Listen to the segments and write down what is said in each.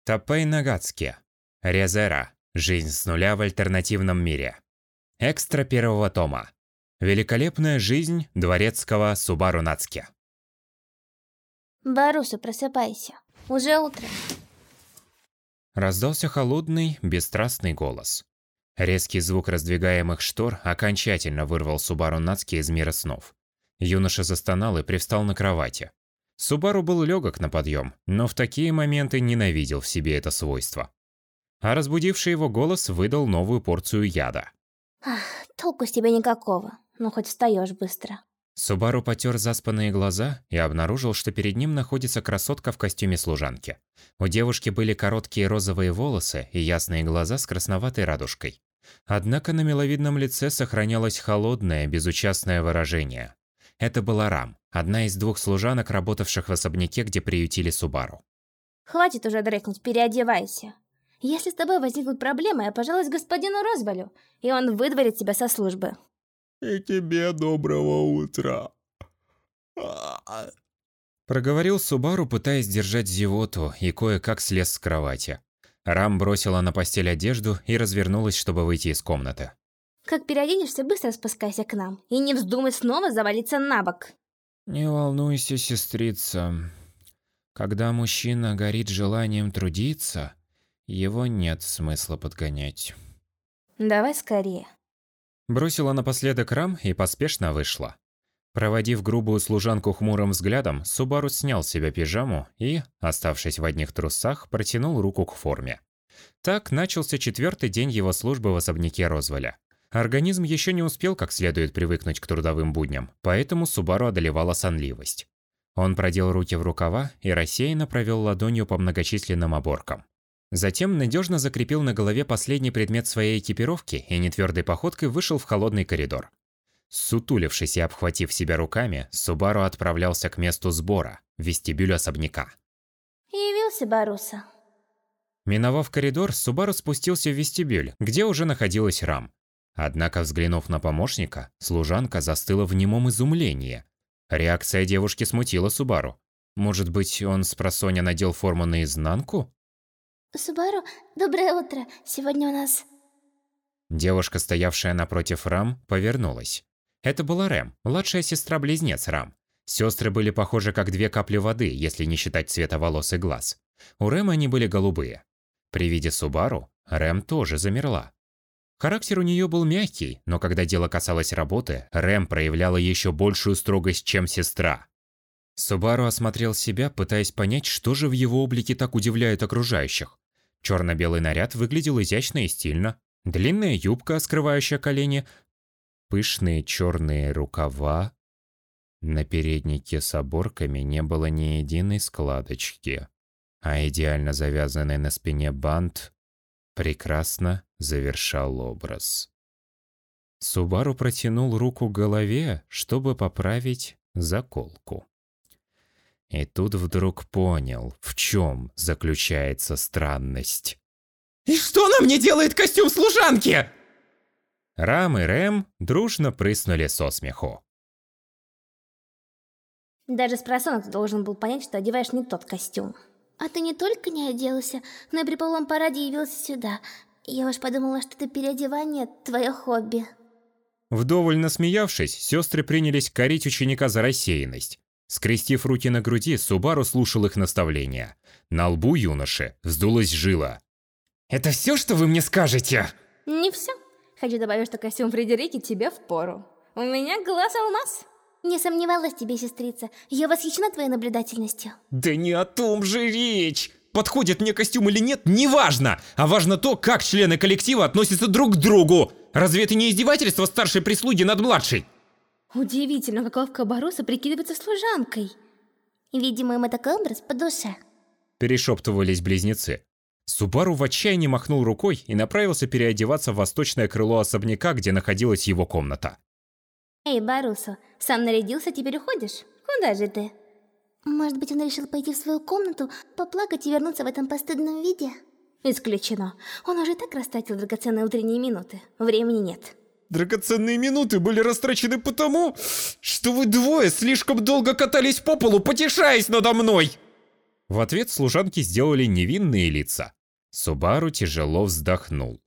Таппей Нагацки. Резера. Жизнь с нуля в альтернативном мире. Экстра первого тома. Великолепная жизнь дворецкого Субару Нацки. Барусу, просыпайся. Уже утро. Раздался холодный, бесстрастный голос. Резкий звук раздвигаемых штор окончательно вырвал Субару Нацки из мира снов. Юноша застонал и привстал на кровати. Субару был легок на подъем, но в такие моменты ненавидел в себе это свойство. А разбудивший его голос выдал новую порцию яда. Толку с тебя никакого, ну хоть встаешь быстро. Субару потер заспанные глаза и обнаружил, что перед ним находится красотка в костюме служанки. У девушки были короткие розовые волосы и ясные глаза с красноватой радужкой. Однако на миловидном лице сохранялось холодное, безучастное выражение. Это была Рам, одна из двух служанок, работавших в особняке, где приютили Субару. Хватит уже дрыхнуть, переодевайся. Если с тобой возникнут проблемы, я пожалуюсь господину Розвалю, и он выдворит тебя со службы. И тебе доброго утра. Проговорил Субару, пытаясь держать зевоту, и кое-как слез с кровати. Рам бросила на постель одежду и развернулась, чтобы выйти из комнаты. Как переоденешься, быстро спускайся к нам, и не вздумай снова завалиться на бок. Не волнуйся, сестрица. Когда мужчина горит желанием трудиться, его нет смысла подгонять. Давай скорее. Бросила напоследок Рам и поспешно вышла. Проводив грубую служанку хмурым взглядом, Субару снял с себя пижаму и, оставшись в одних трусах, протянул руку к форме. Так начался 4-й день его службы в особняке Розваля. Организм еще не успел как следует привыкнуть к трудовым будням, поэтому Субару одолевала сонливость. Он продел руки в рукава и рассеянно провел ладонью по многочисленным оборкам. Затем надежно закрепил на голове последний предмет своей экипировки и нетвердой походкой вышел в холодный коридор. Сутулившись и обхватив себя руками, Субару отправлялся к месту сбора, в вестибюль особняка. Явился Баруса. Миновав коридор, Субару спустился в вестибюль, где уже находилась Рам. Однако, взглянув на помощника, служанка застыла в немом изумлении. Реакция девушки смутила Субару. Может быть, он спросонья надел форму наизнанку? Субару, доброе утро. Сегодня у нас... Девушка, стоявшая напротив Рам, повернулась. Это была Рэм, младшая сестра-близнец Рам. Сестры были похожи как 2 капли воды, если не считать цвета волос и глаз. У Рэм они были голубые. При виде Субару, Рэм тоже замерла. Характер у нее был мягкий, но когда дело касалось работы, Рэм проявляла еще большую строгость, чем сестра. Субару осмотрел себя, пытаясь понять, что же в его облике так удивляет окружающих. Черно-белый наряд выглядел изящно и стильно. Длинная юбка, скрывающая колени, пышные черные рукава. На переднике с оборками не было ни единой складочки, а идеально завязанный на спине бант прекрасно завершал образ. Субару протянул руку к голове, чтобы поправить заколку. И тут вдруг понял, в чем заключается странность. И что на мне делает костюм служанки? Рам и Рэм дружно прыснули со смеху. Даже спросонок ты должен был понять, что одеваешь не тот костюм. А ты не только не оделся, но и при полном параде явился сюда. Я уж подумала, что ты переодевание — твое хобби. Вдоволь насмеявшись, сестры принялись корить ученика за рассеянность. Скрестив руки на груди, Субару слушал их наставления. На лбу юноши вздулась жила. Это все, что вы мне скажете? Не все. Хочу добавить, что костюм Фредерики тебе впору. У меня глаз алмаз. Не сомневалась в тебе, сестрица. Я восхищена твоей наблюдательностью. Да не о том же речь. Подходит мне костюм или нет, неважно. А важно то, как члены коллектива относятся друг к другу. Разве это не издевательство старшей прислуги над младшей? Удивительно, как ловко Баруса прикидывается служанкой. Видимо, им такой образ по душе. Перешептывались близнецы. Субару в отчаянии махнул рукой и направился переодеваться в восточное крыло особняка, где находилась его комната. Эй, Барусу, сам нарядился, теперь уходишь? Куда же ты? Может быть, он решил пойти в свою комнату, поплакать и вернуться в этом постыдном виде? Исключено. Он уже так растратил драгоценные утренние минуты. Времени нет. Драгоценные минуты были растрачены потому, что вы двое слишком долго катались по полу, потешаясь надо мной. В ответ служанки сделали невинные лица. Субару тяжело вздохнул.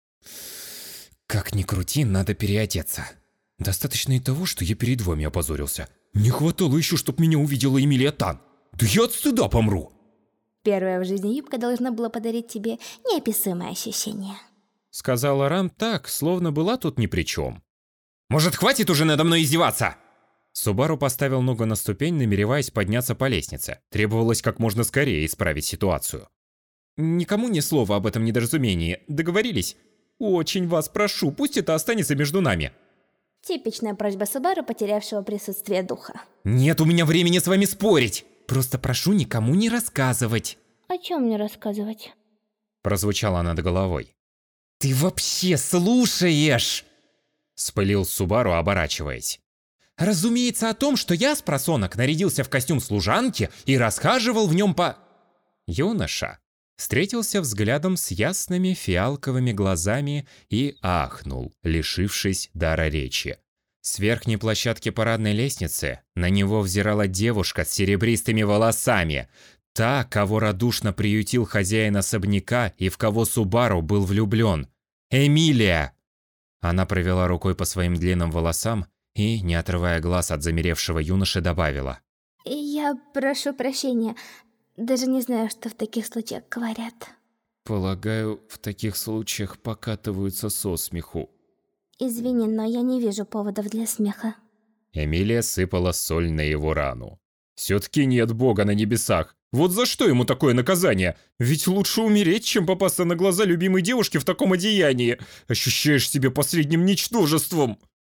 Как ни крути, надо переодеться. Достаточно и того, что я перед вами опозорился. Не хватало еще, чтоб меня увидела Эмилия Тан. Да я от стыда помру. Первая в жизни юбка должна была подарить тебе неописуемое ощущение. Сказала Рам так, словно была тут ни при чем. Может, хватит уже надо мной издеваться? Субару поставил ногу на ступень, намереваясь подняться по лестнице. Требовалось как можно скорее исправить ситуацию. Никому ни слова об этом недоразумении. Договорились? Очень вас прошу, пусть это останется между нами. Типичная просьба Субару, потерявшего присутствие духа. Нет у меня времени с вами спорить. Просто прошу никому не рассказывать. О чем мне рассказывать? Прозвучало над головой. Ты вообще слушаешь? Спылил Субару, оборачиваясь. Разумеется, о том, что я с просонок нарядился в костюм служанки и расхаживал в нем по... Юноша встретился взглядом с ясными фиалковыми глазами и ахнул, лишившись дара речи. С верхней площадки парадной лестницы на него взирала девушка с серебристыми волосами, та, кого радушно приютил хозяин особняка и в кого Субару был влюблен. Эмилия! Она провела рукой по своим длинным волосам и, не отрывая глаз от замеревшего юноши, добавила. Я прошу прощения. Даже не знаю, что в таких случаях говорят. Полагаю, в таких случаях покатываются со смеху. Извини, но я не вижу поводов для смеха. Эмилия сыпала соль на его рану. Все-таки нет Бога на небесах. Вот за что ему такое наказание? Ведь лучше умереть, чем попасться на глаза любимой девушки в таком одеянии. Ощущаешь себя последним ничтожеством.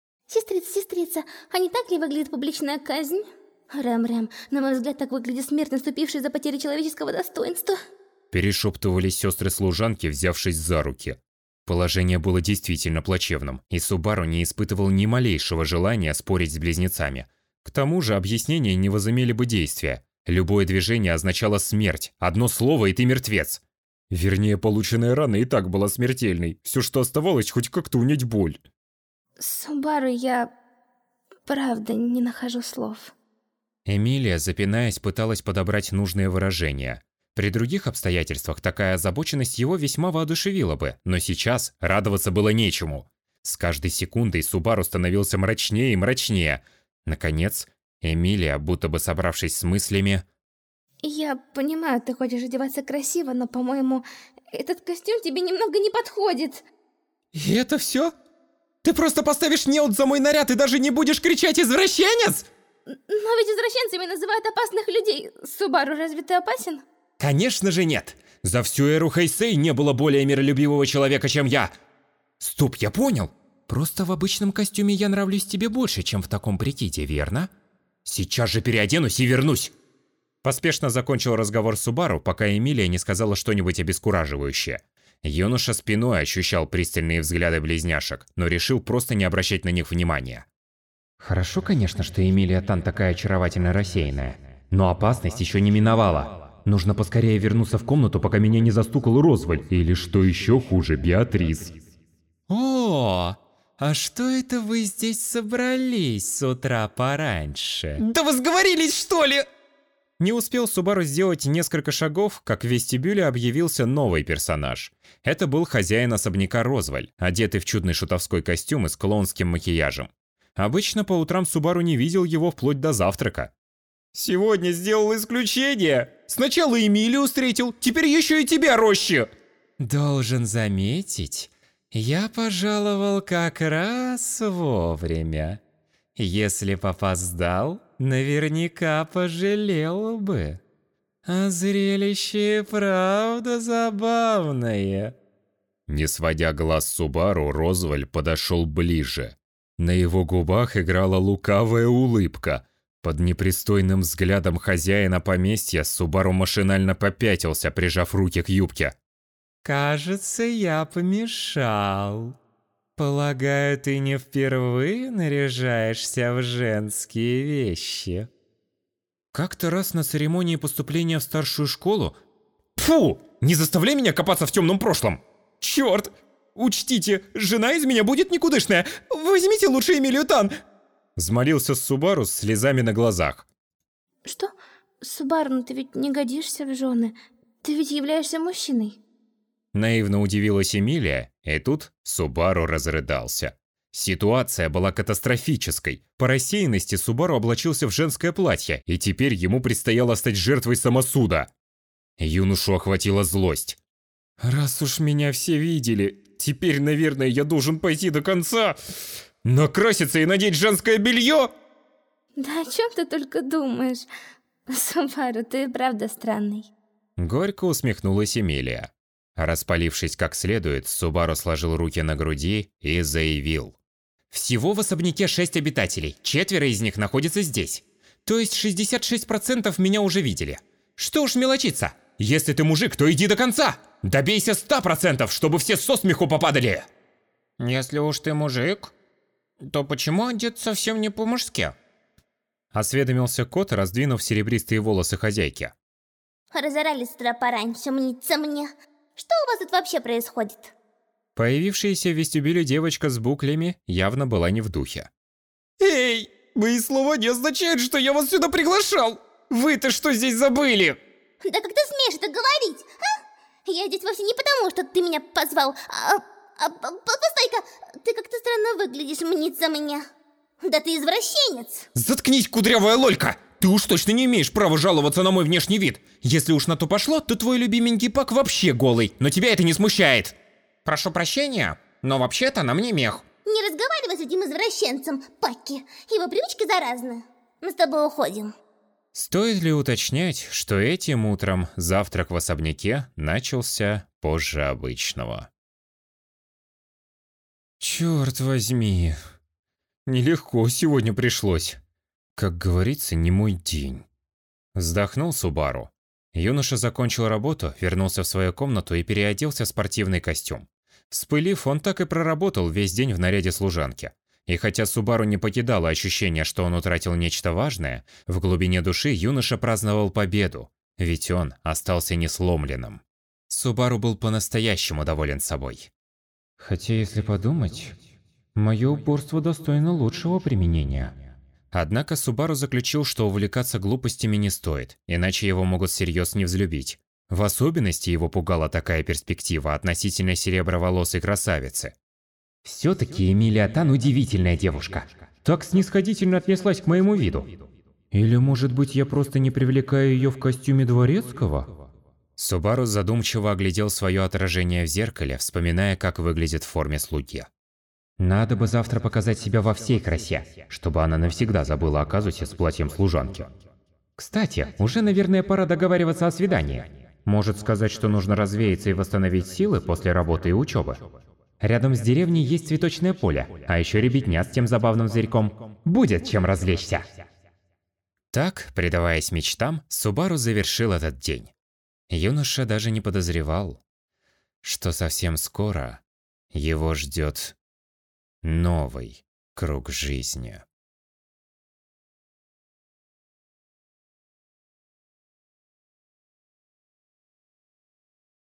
Сестрица, а не так ли выглядит публичная казнь? Рэм, на мой взгляд, так выглядит смерть, наступивший за потери человеческого достоинства. Перешептывались сестры-служанки, взявшись за руки. Положение было действительно плачевным, и Субару не испытывал ни малейшего желания спорить с близнецами. К тому же объяснения не возымели бы действия. Любое движение означало смерть, одно слово и ты мертвец. Вернее, полученная рана и так была смертельной. Все, что оставалось, хоть как-то унять боль. Субару, я правда не нахожу слов. Эмилия, запинаясь, пыталась подобрать нужные выражения. При других обстоятельствах такая озабоченность его весьма воодушевила бы, но сейчас радоваться было нечему. С каждой секундой Субару становился мрачнее и мрачнее. Наконец, Эмилия, будто бы собравшись с мыслями... Я понимаю, ты хочешь одеваться красиво, но, по-моему, этот костюм тебе немного не подходит. И это все? Ты просто поставишь неуд за мой наряд и даже не будешь кричать «Извращенец»? Но ведь извращенцами называют опасных людей. Субару, разве ты опасен? Конечно же нет. За всю эру Хэйсэй не было более миролюбивого человека, чем я. Стоп, я понял. Просто в обычном костюме я нравлюсь тебе больше, чем в таком прикиде, верно? Сейчас же переоденусь и вернусь. Поспешно закончил разговор Субару, пока Эмилия не сказала что-нибудь обескураживающее. Юноша спиной ощущал пристальные взгляды близняшек, но решил просто не обращать на них внимания. Хорошо, конечно, что Эмилия Тан такая очаровательно рассеянная, но опасность еще не миновала. Нужно поскорее вернуться в комнату, пока меня не застукал Розвальд, или, что еще хуже, Беатрис. О, а что это вы здесь собрались с утра пораньше? Да вы сговорились, что ли? Не успел Субару сделать несколько шагов, как в вестибюле объявился новый персонаж. Это был хозяин особняка Розваль, одетый в чудный шутовской костюм и с клоунским макияжем. Обычно по утрам Субару не видел его вплоть до завтрака. Сегодня сделал исключение. Сначала Эмилию встретил, теперь еще и тебя, Рощи. Должен заметить, я пожаловал как раз вовремя. Если б опоздал, наверняка пожалел бы. А зрелище правда забавное. Не сводя глаз с Субару, Розваль подошел ближе. На его губах играла лукавая улыбка. Под непристойным взглядом хозяина поместья Субару машинально попятился, прижав руки к юбке. «Кажется, я помешал. Полагаю, ты не впервые наряжаешься в женские вещи?» Как-то раз на церемонии поступления в старшую школу... Фу! Не заставляй меня копаться в темном прошлом! Черт! Учтите, жена из меня будет никудышная! Возьмите лучше Эмилию Тан! Взмолился Субару с слезами на глазах. Что? Субару, ну ты ведь не годишься в жены. Ты ведь являешься мужчиной. Наивно удивилась Эмилия, и тут Субару разрыдался. Ситуация была катастрофической. По рассеянности Субару облачился в женское платье, и теперь ему предстояло стать жертвой самосуда. Юношу охватила злость. «Раз уж меня все видели, теперь, наверное, я должен пойти до конца, накраситься и надеть женское белье?» Да о чем ты только думаешь? Субару, ты правда странный. Горько усмехнулась Эмилия. Распалившись как следует, Субару сложил руки на груди и заявил. «Всего в особняке 6 обитателей, 4 из них находятся здесь. То есть 66% меня уже видели. Что уж мелочиться? Если ты мужик, то иди до конца! Добейся 100%, чтобы все со смеху попадали!» «Если уж ты мужик, то почему одет совсем не по-мужски?» Осведомился кот, раздвинув серебристые волосы хозяйки. Разорались с утра пораньше, мнится мне. Что у вас тут вообще происходит? Появившаяся в вестибюле девочка с буклями явно была не в духе. «Эй, мои слова не означают, что я вас сюда приглашал! Вы-то что здесь забыли?» Да как ты смеешь это говорить, а? Я здесь вовсе не потому, что ты меня позвал, постой-ка, ты как-то странно выглядишь, мнится мне. Да ты извращенец. «Заткнись, кудрявая лолька! Ты уж точно не имеешь права жаловаться на мой внешний вид. Если уж на то пошло, то твой любименький Пак вообще голый, но тебя это не смущает». «Прошу прощения, но вообще-то на мне мех». Не разговаривай с этим извращенцем, Паки. Его привычки заразны. Мы с тобой уходим. Стоит ли уточнять, что этим утром завтрак в особняке начался позже обычного? Черт возьми, нелегко сегодня пришлось. Как говорится, не мой день. Вздохнул Субару. Юноша закончил работу, вернулся в свою комнату и переоделся в спортивный костюм. Вспылив, он так и проработал весь день в наряде служанки. И хотя Субару не покидало ощущение, что он утратил нечто важное, в глубине души юноша праздновал победу, ведь он остался несломленным. Субару был по-настоящему доволен собой. Хотя, если подумать, мое упорство достойно лучшего применения. Однако Субару заключил, что увлекаться глупостями не стоит, иначе его могут всерьез не взлюбить. В особенности его пугала такая перспектива относительно сереброволосой красавицы. Все-таки Эмилия Тан удивительная девушка. Так снисходительно отнеслась к моему виду. Или, может быть, я просто не привлекаю ее в костюме дворецкого? Субару задумчиво оглядел свое отражение в зеркале, вспоминая, как выглядит в форме слуги. Надо бы завтра показать себя во всей красе, чтобы она навсегда забыла о казусе с платьем служанки. Кстати, уже, наверное, пора договариваться о свидании. Может сказать, что нужно развеяться и восстановить силы после работы и учебы. Рядом с деревней есть цветочное поле, а еще ребятня с тем забавным зверьком. Будет чем развлечься. Так, предаваясь мечтам, Субару завершил этот день. Юноша даже не подозревал, что совсем скоро его ждет новый круг жизни.